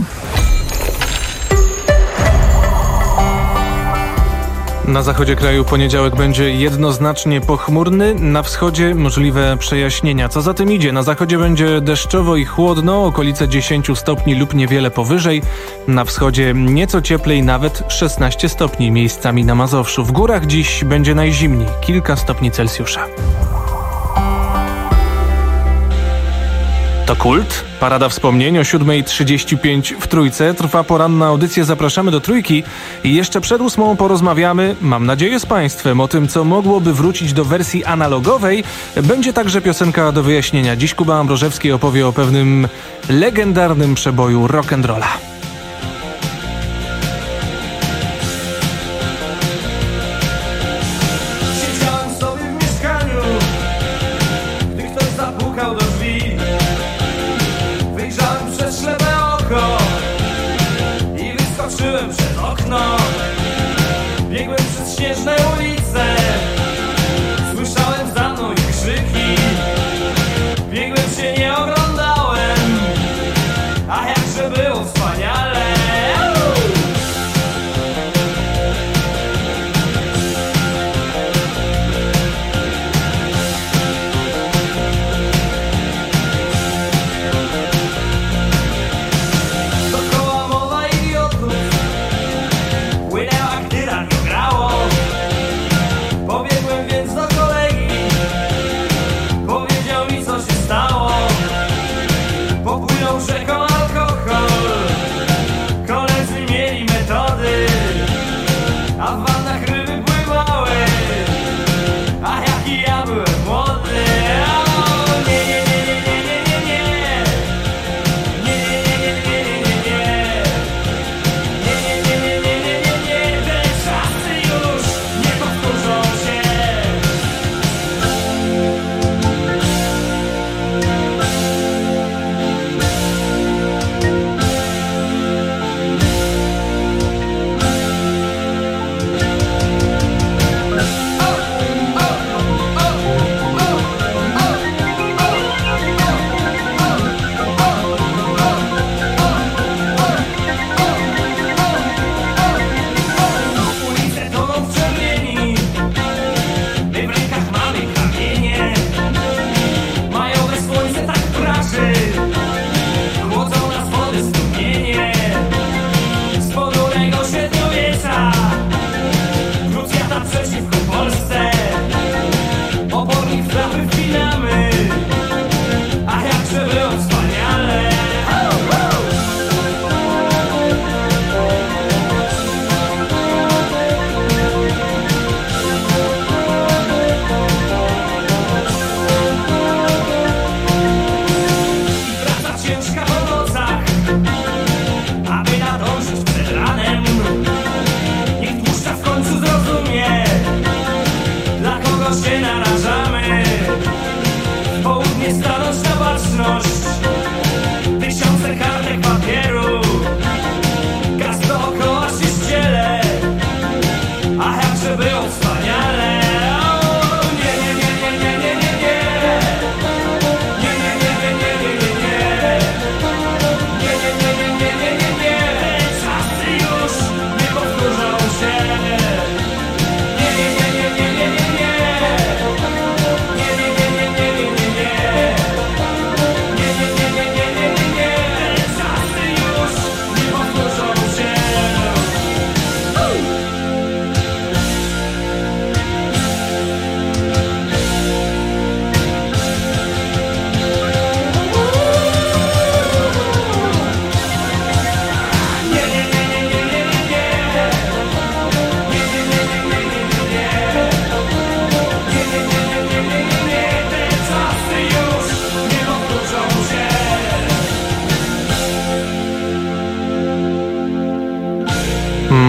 Na zachodzie kraju poniedziałek będzie jednoznacznie pochmurny, na wschodzie możliwe przejaśnienia. Co za tym idzie? Na zachodzie będzie deszczowo i chłodno, okolice dziesięć stopni lub niewiele powyżej. Na wschodzie nieco cieplej, nawet szesnaście stopni, miejscami na Mazowszu. W górach dziś będzie najzimniej, kilka stopni Celsjusza. To Kult, parada wspomnień o siódma trzydzieści pięć w Trójce. Trwa poranna audycja, zapraszamy do Trójki i jeszcze przed ósmą porozmawiamy, mam nadzieję z Państwem, o tym, co mogłoby wrócić do wersji analogowej. Będzie także piosenka do wyjaśnienia. Dziś Kuba Ambrożewski opowie o pewnym legendarnym przeboju rock'n'rolla.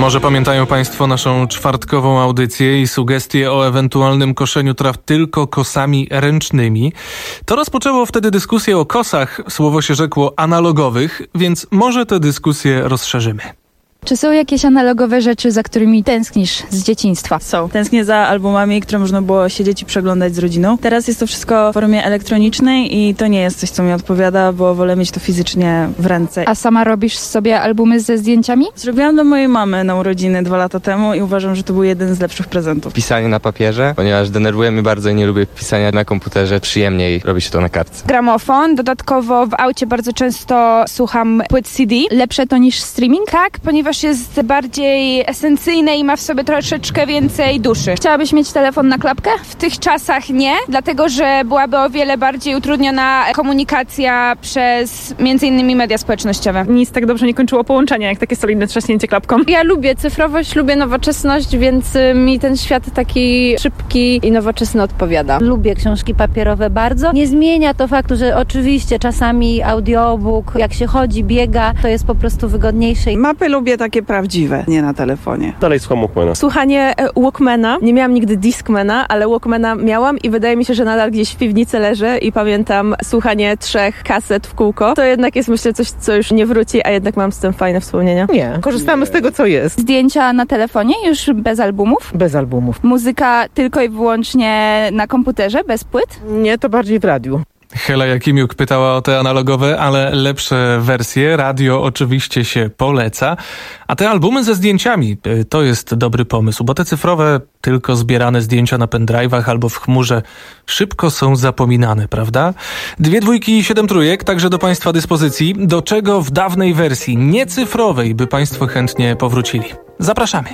Może pamiętają Państwo naszą czwartkową audycję i sugestie o ewentualnym koszeniu traw tylko kosami ręcznymi. To rozpoczęło wtedy dyskusję o kosach, słowo się rzekło analogowych, więc może tę dyskusję rozszerzymy. Czy są jakieś analogowe rzeczy, za którymi tęsknisz z dzieciństwa? Są. Tęsknię za albumami, które można było siedzieć i przeglądać z rodziną. Teraz jest to wszystko w formie elektronicznej i to nie jest coś, co mi odpowiada, bo wolę mieć to fizycznie w ręce. A sama robisz sobie albumy ze zdjęciami? Zrobiłam dla mojej mamy na urodziny dwa lata temu i uważam, że to był jeden z lepszych prezentów. Pisanie na papierze, ponieważ denerwuje mnie bardzo i nie lubię pisania na komputerze. Przyjemniej robi się to na kartce. Gramofon. Dodatkowo w aucie bardzo często słucham płyt C D. Lepsze to niż streaming? Tak, ponieważ jest bardziej esencyjne i ma w sobie troszeczkę więcej duszy. Chciałabyś mieć telefon na klapkę? W tych czasach nie, dlatego że byłaby o wiele bardziej utrudniona komunikacja przez między innymi media społecznościowe. Nic tak dobrze nie kończyło połączenia, jak takie solidne trzaśnięcie klapką. Ja lubię cyfrowość, lubię nowoczesność, więc mi ten świat taki szybki i nowoczesny odpowiada. Lubię książki papierowe bardzo. Nie zmienia to faktu, że oczywiście czasami audiobook, jak się chodzi, biega, to jest po prostu wygodniejsze. Mapy lubię takie prawdziwe, nie na telefonie. Dalej słucham Walkmana. Słuchanie Walkmana. Nie miałam nigdy Discmana, ale Walkmana miałam i wydaje mi się, że nadal gdzieś w piwnicy leży i pamiętam słuchanie trzech kaset w kółko. To jednak jest, myślę, coś, co już nie wróci, a jednak mam z tym fajne wspomnienia. Nie, korzystamy z tego, co jest. Zdjęcia na telefonie już bez albumów? Bez albumów. Muzyka tylko i wyłącznie na komputerze, bez płyt? Nie, to bardziej w radiu. Hela Jakimiuk pytała o te analogowe, ale lepsze wersje. Radio oczywiście się poleca. A te albumy ze zdjęciami to jest dobry pomysł, bo te cyfrowe, tylko zbierane zdjęcia na pendrive'ach albo w chmurze szybko są zapominane, prawda? Dwie dwójki i siedem trójek także do Państwa dyspozycji. Do czego w dawnej wersji niecyfrowej by Państwo chętnie powrócili? Zapraszamy.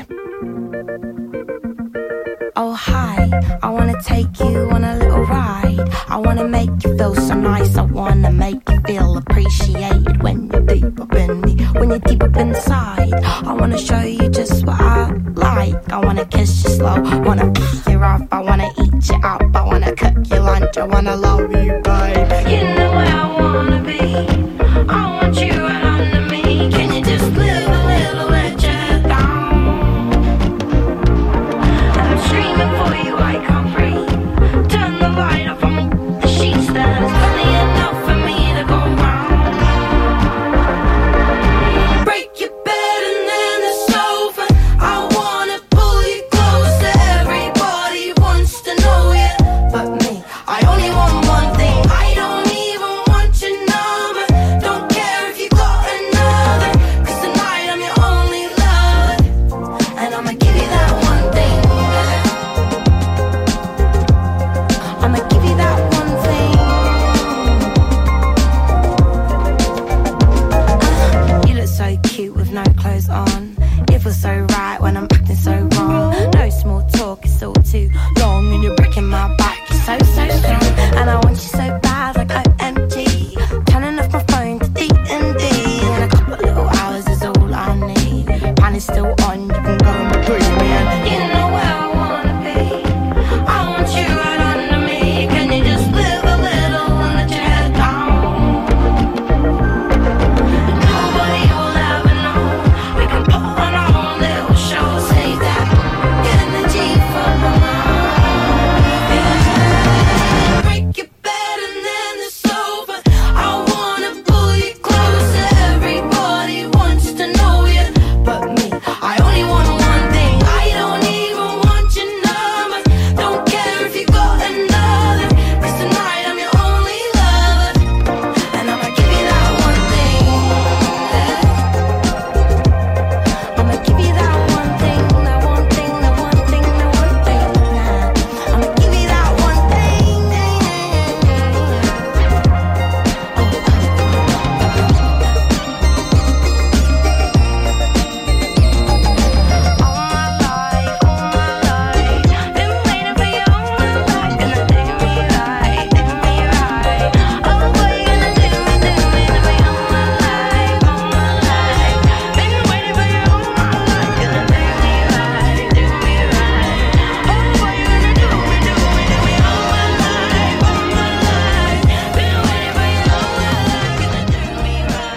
Oh hi, I wanna take you on a little ride. I wanna make you feel so nice. I wanna make you feel appreciated when you're deep up in me, when you're deep up inside. I wanna show you just what I like. I wanna kiss you slow, wanna pick you up. I wanna eat you up, I wanna cook your lunch. I wanna love you, babe. You know where I wanna be. I want you right under me. Can you just live a little let you down? Screaming for you, I can't breathe. Turn the light off on the sheets. There's plenty enough for me to go round. Break your bed and then the sofa. I wanna pull you closer. Everybody wants to know you, but me. I only want one thing. I don't even want your number. Don't care if you go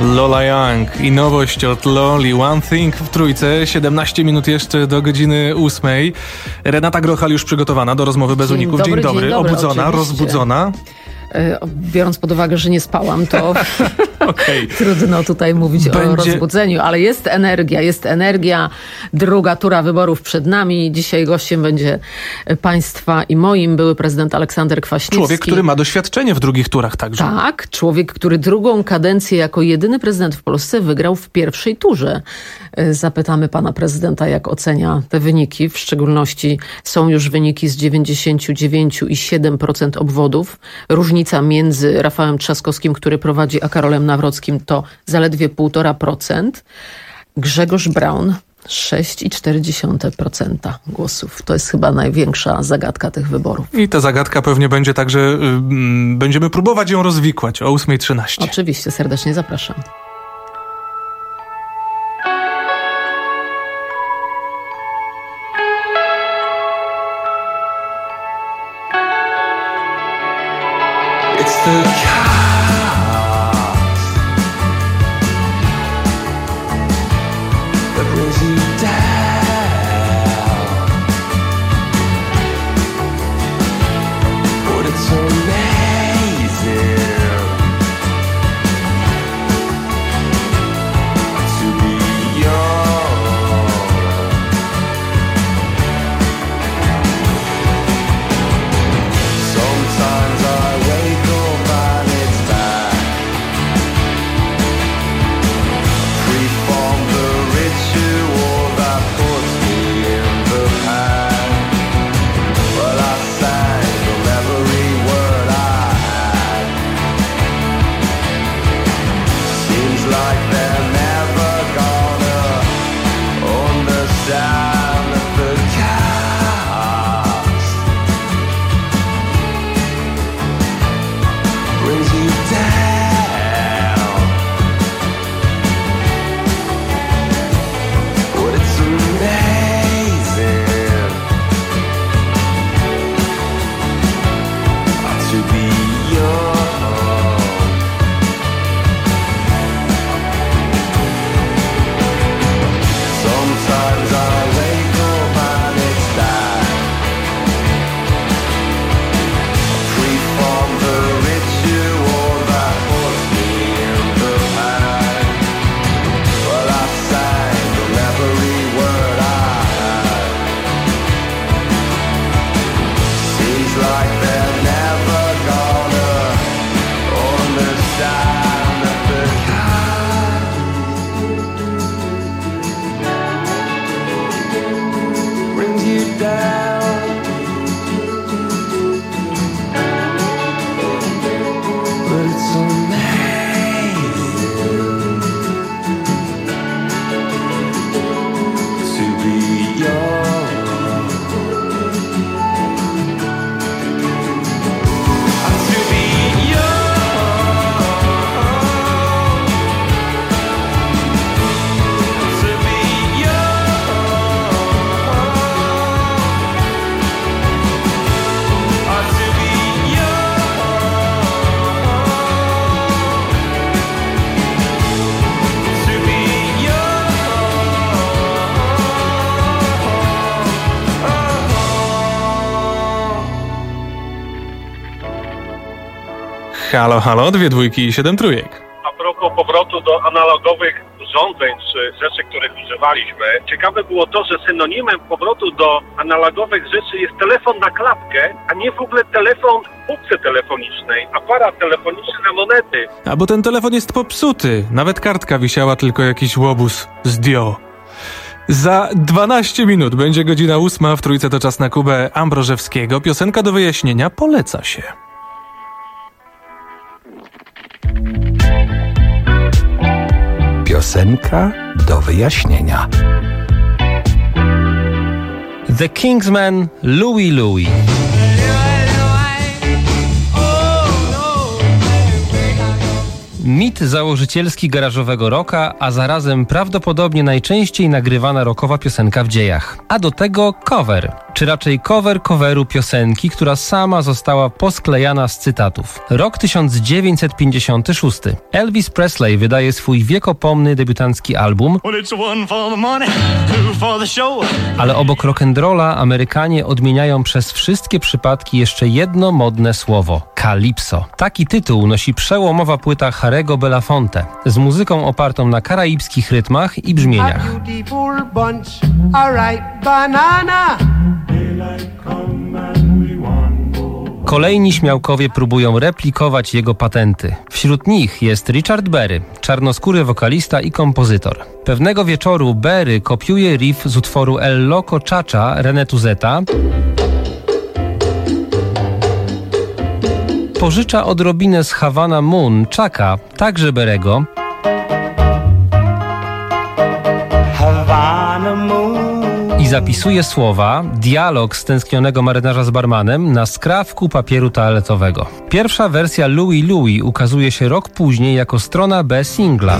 Lola Young i nowość od Loli, One Thing w trójce, siedemnaście minut jeszcze do godziny ósmej. Renata Grochal już przygotowana do rozmowy bez Dzień uników. dobry, Dzień dobry, dzień dobry obudzona, oczywiście. rozbudzona. Biorąc pod uwagę, że nie spałam, to okay. trudno tutaj mówić Będzie... o rozbudzeniu, ale jest energia, jest energia. Druga tura wyborów przed nami. Dzisiaj gościem będzie państwa i moim były prezydent Aleksander Kwaśniewski. Człowiek, który ma doświadczenie w drugich turach także. Tak, człowiek, który drugą kadencję jako jedyny prezydent w Polsce wygrał w pierwszej turze. Zapytamy pana prezydenta, jak ocenia te wyniki. W szczególności są już wyniki z dziewięćdziesiąt dziewięć przecinek siedem procent obwodów. Różnica między Rafałem Trzaskowskim, który prowadzi, a Karolem Nawrockim to zaledwie półtora procent. Grzegorz Braun sześć przecinek cztery procent głosów. To jest chyba największa zagadka tych wyborów. I ta zagadka pewnie będzie także, yy, będziemy próbować ją rozwikłać o ósma trzynaście. Oczywiście, serdecznie zapraszam. It's the chaos that brings you down, but it's amazing to be young. Sometimes I wake up and it's back. Free from the ritual that puts me in the pack. Well, I sang from every word I had. Seems like they're never gonna understand that the chaos brings you down, but it's amazing to be young. Sometimes I wake up and it's dark, free from the ritual that puts me in the pack. Well, I sang from every word I had. Seems like they're never gonna understand that the chaos brings you down. But it's amazing to be young. To be young. To be young. To be Halo, halo, dwie dwójki i siedem trójek. A propos powrotu do analogowych urządzeń czy rzeczy, których używaliśmy, ciekawe było to, że synonimem powrotu do analogowych rzeczy jest telefon na klapkę, a nie w ogóle telefon w budce telefonicznej, aparat telefoniczny na monety. A bo ten telefon jest popsuty. Nawet kartka wisiała, tylko jakiś łobuz zdjął. Za dwanaście minut będzie godzina ósma, w trójce to czas na Kubę Ambrożewskiego. Piosenka do wyjaśnienia poleca się. Piosenka do wyjaśnienia. The Kingsman, Louie Louie. Mit założycielski garażowego rocka, a zarazem prawdopodobnie najczęściej nagrywana rockowa piosenka w dziejach. A do tego cover. czy raczej cover coveru piosenki, która sama została posklejana z cytatów. Rok tysiąc dziewięćset pięćdziesiąty szósty. Elvis Presley wydaje swój wiekopomny debiutancki album, ale obok rock'n'rolla Amerykanie odmieniają przez wszystkie przypadki jeszcze jedno modne słowo – calypso. Taki tytuł nosi przełomowa płyta Harry'ego Belafonte z muzyką opartą na karaibskich rytmach i brzmieniach. Kolejni śmiałkowie próbują replikować jego patenty. Wśród nich jest Richard Berry, czarnoskóry wokalista i kompozytor. Pewnego wieczoru Berry kopiuje riff z utworu El Loco Cha-Cha René Tuzeta, pożycza odrobinę z Havana Moon Chaka, także Berego, i zapisuje słowa, dialog stęsknionego marynarza z barmanem na skrawku papieru toaletowego. Pierwsza wersja Louie Louie ukazuje się rok później jako strona B singla.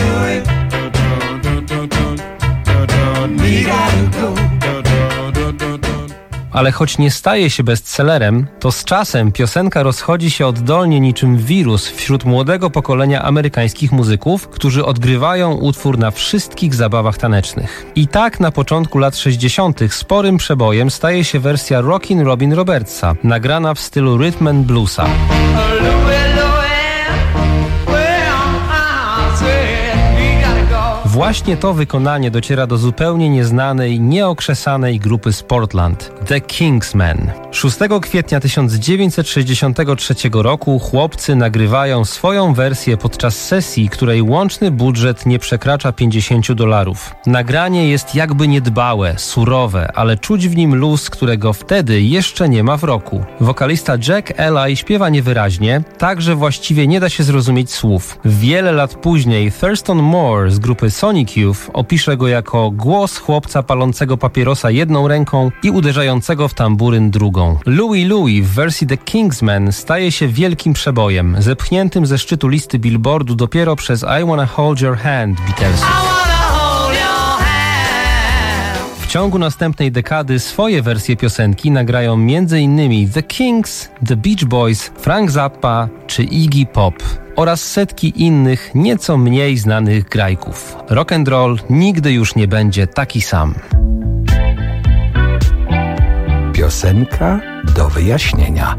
Ale choć nie staje się bestsellerem, to z czasem piosenka rozchodzi się oddolnie niczym wirus wśród młodego pokolenia amerykańskich muzyków, którzy odgrywają utwór na wszystkich zabawach tanecznych. I tak na początku lat sześćdziesiątych sporym przebojem staje się wersja Rockin' Robin Robertsa, nagrana w stylu rhythm and bluesa. Właśnie to wykonanie dociera do zupełnie nieznanej, nieokrzesanej grupy z Portland – The Kingsmen. szóstego kwietnia tysiąc dziewięćset sześćdziesiątego trzeciego roku chłopcy nagrywają swoją wersję podczas sesji, której łączny budżet nie przekracza pięćdziesiąt dolarów. Nagranie jest jakby niedbałe, surowe, ale czuć w nim luz, którego wtedy jeszcze nie ma w roku. Wokalista Jack Eli śpiewa niewyraźnie, tak że właściwie nie da się zrozumieć słów. Wiele lat później Thurston Moore z grupy Sonic Youth opisze go jako głos chłopca palącego papierosa jedną ręką i uderzającego w tamburyn drugą. Louie Louie w wersji The Kingsmen staje się wielkim przebojem, zepchniętym ze szczytu listy Billboardu dopiero przez I Wanna Hold Your Hand Beatlesów. W ciągu następnej dekady swoje wersje piosenki nagrają m.in. The Kings, The Beach Boys, Frank Zappa czy Iggy Pop oraz setki innych, nieco mniej znanych grajków. Rock and roll nigdy już nie będzie taki sam. Piosenka do wyjaśnienia.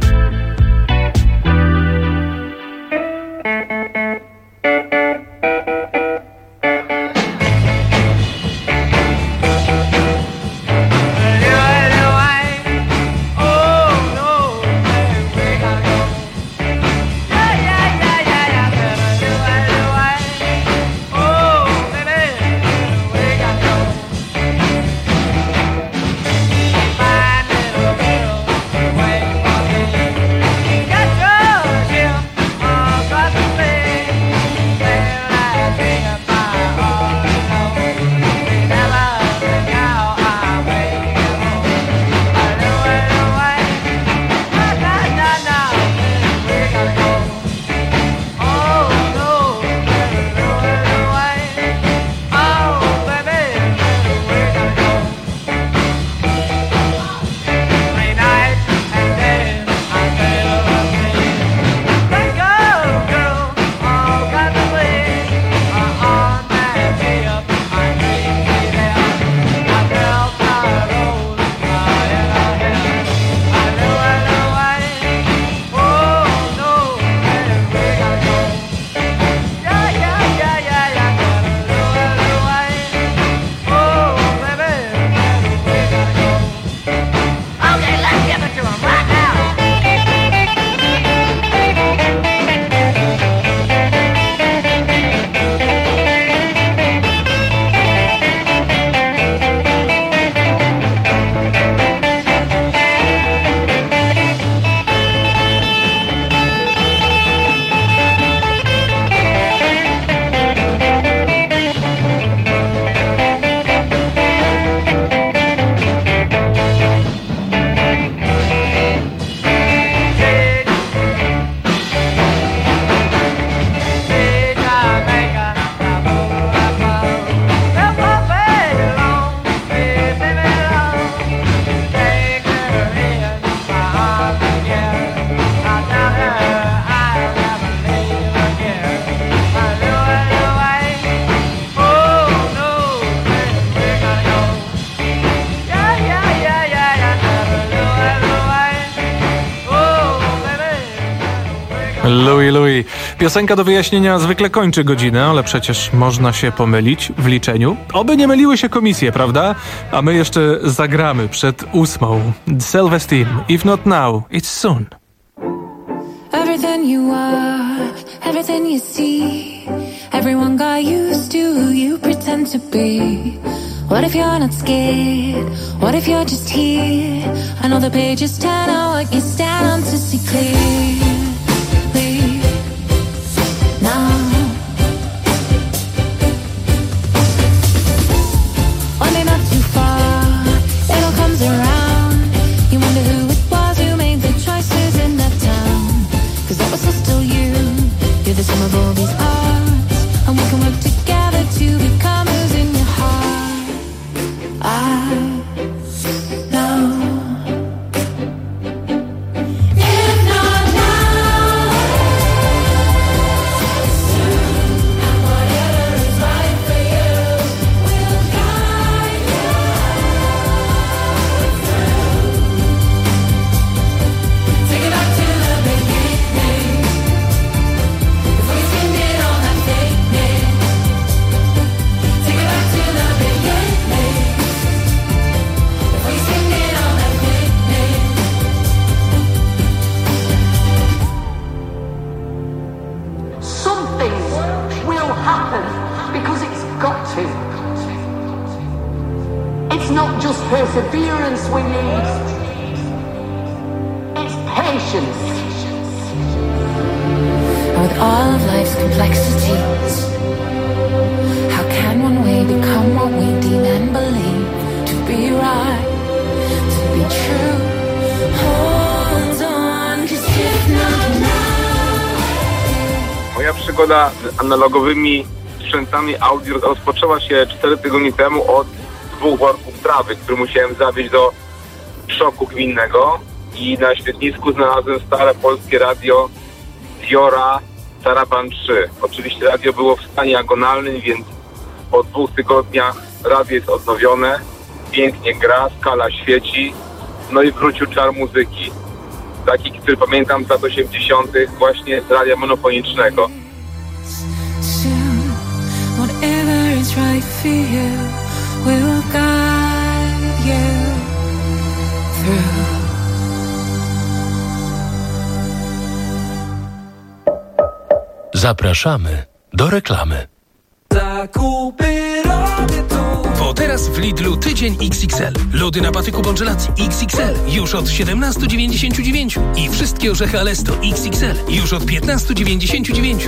Louis Louis. Piosenka do wyjaśnienia zwykle kończy godzinę, ale przecież można się pomylić w liczeniu. Oby nie myliły się komisje, prawda? A my jeszcze zagramy przed ósmą. Self-esteem. If not now, it's soon. Everything you are, everything you see, everyone got used to who you pretend to be. What if you're not scared? What if you're just here? I know the pages turn out what you stand on to see clearly now. One day not too far, it all comes around. You wonder who it was who made the choices in that town. Cause that was still you. You're the sum of all these parts, and we can work together to become who's in your heart. I know. If not now, soon, and whatever is right for you will guide you through. Take it back to the beginning, before you spend it on that thinking. Take it back to the beginning. Something will happen because it's got to. It's not just perseverance we need, it's patience. With all of life's complexities, how can one way become what we deem and believe to be right, to be true? Hold on, 'cause if not now. Moja przygoda z analogowymi sprzętami audio rozpoczęła się cztery tygodnie temu od dwóch worków trawy, które musiałem zawieźć do szoku gminnego i na świetnisku znalazłem stare polskie radio Diora Tarapan trzy. Oczywiście radio było w stanie agonalnym, więc po dwóch tygodniach radio jest odnowione, pięknie gra, skala świeci, no i wrócił czar muzyki. Taki, który pamiętam z lat osiemdziesiątych właśnie z radia monofonicznego. Whatever is right for you will guide you through. Zapraszamy do reklamy. Zakupy robię tu. Bo teraz w Lidlu tydzień X X L. Lody na patyku Bądżelacji X X L już od siedemnaście dziewięćdziesiąt dziewięć i wszystkie orzechy Alesto X X L już od piętnaście dziewięćdziesiąt dziewięć.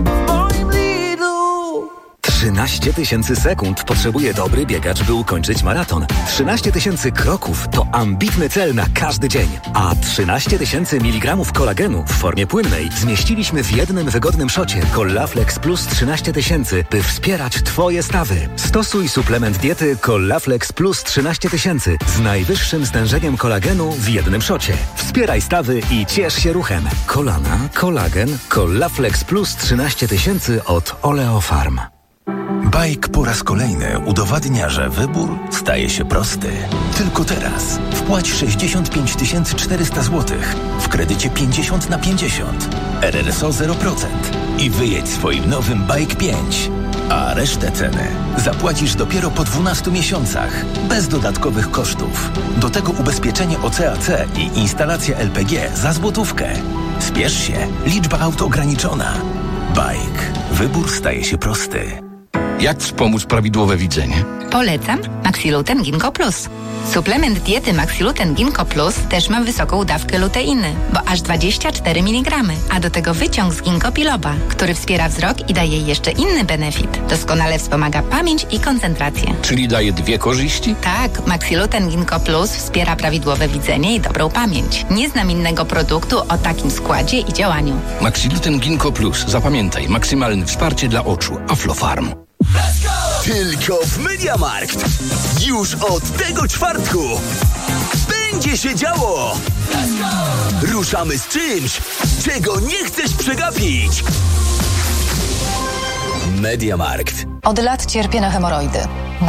trzynaście tysięcy sekund potrzebuje dobry biegacz, by ukończyć maraton. trzynaście tysięcy kroków to ambitny cel na każdy dzień. A trzynaście tysięcy miligramów kolagenu w formie płynnej zmieściliśmy w jednym wygodnym szocie Collaflex Plus trzynaście tysięcy, by wspierać Twoje stawy. Stosuj suplement diety Collaflex Plus trzynaście tysięcy z najwyższym stężeniem kolagenu w jednym szocie. Wspieraj stawy i ciesz się ruchem. Kolana, kolagen, Collaflex Plus trzynaście tysięcy od Oleofarm. Bajk po raz kolejny udowadnia, że wybór staje się prosty. Tylko teraz wpłać sześćdziesiąt pięć tysięcy czterysta złotych w kredycie pięćdziesiąt na pięćdziesiąt, R R S O zero procent i wyjedź swoim nowym Bajk pięć. A resztę ceny zapłacisz dopiero po dwunastu miesiącach, bez dodatkowych kosztów. Do tego ubezpieczenie O C A C i instalacja L P G za złotówkę. Spiesz się, liczba aut ograniczona. Bajk. Wybór staje się prosty. Jak wspomóc prawidłowe widzenie? Polecam Maxiluten Ginkgo Plus. Suplement diety Maxiluten Ginkgo Plus też ma wysoką dawkę luteiny, bo aż dwadzieścia cztery miligramy, a do tego wyciąg z ginkgo biloba, który wspiera wzrok i daje jeszcze inny benefit. Doskonale wspomaga pamięć i koncentrację. Czyli daje dwie korzyści? Tak, Maxiluten Ginkgo Plus wspiera prawidłowe widzenie i dobrą pamięć. Nie znam innego produktu o takim składzie i działaniu. Maxiluten Ginkgo Plus. Zapamiętaj, maksymalne wsparcie dla oczu. Aflofarm. Tylko w MediaMarkt. Już od tego czwartku będzie się działo. Ruszamy z czymś, czego nie chcesz przegapić. MediaMarkt. Od lat cierpię na hemoroidy. Ból jest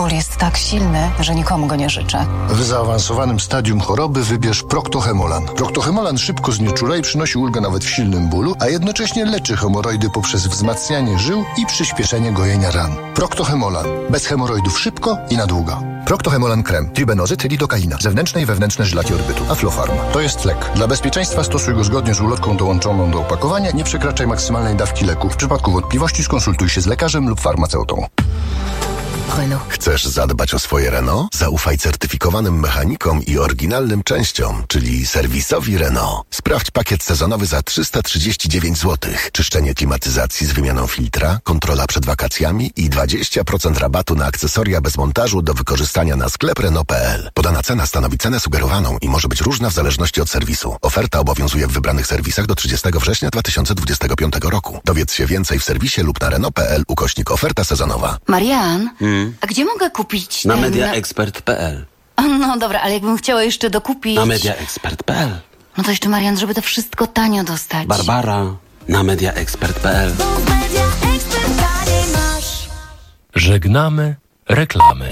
tak silny, że nikomu go nie życzę. W zaawansowanym stadium choroby wybierz Proctohemolan. Proctohemolan szybko znieczula i przynosi ulgę nawet w silnym bólu, a jednocześnie leczy hemoroidy poprzez wzmacnianie żył i przyspieszenie gojenia ran. Proctohemolan. Bez hemoroidów szybko i na długo. Proctohemolan krem. Tribenozyt, lidokaina. Zewnętrzne i wewnętrzne żylaki odbytu. Aflofarm. To jest lek. Dla bezpieczeństwa stosuj go zgodnie z ulotką dołączoną do opakowania. Nie przekraczaj maksymalnej dawki leku. W przypadku wątpliwości skonsultuj się z lekarzem lub farmaceutą. Renault. Chcesz zadbać o swoje Renault? Zaufaj certyfikowanym mechanikom i oryginalnym częściom, czyli serwisowi Renault. Sprawdź pakiet sezonowy za trzysta trzydzieści dziewięć złotych. Czyszczenie klimatyzacji z wymianą filtra, kontrola przed wakacjami i dwadzieścia procent rabatu na akcesoria bez montażu do wykorzystania na sklep Renault kropka p l. Podana cena stanowi cenę sugerowaną i może być różna w zależności od serwisu. Oferta obowiązuje w wybranych serwisach do trzydziestego września dwa tysiące dwudziestego piątego roku. Dowiedz się więcej w serwisie lub na Renault kropka p l ukośnik oferta sezonowa. Marian? Hmm? A gdzie mogę kupić Na ten... mediaexpert kropka p l. No dobra, ale jakbym chciała jeszcze dokupić... Na mediaexpert kropka p l. No to jeszcze, Marian, żeby to wszystko tanio dostać. Barbara, na mediaexpert kropka p l. Żegnamy reklamy.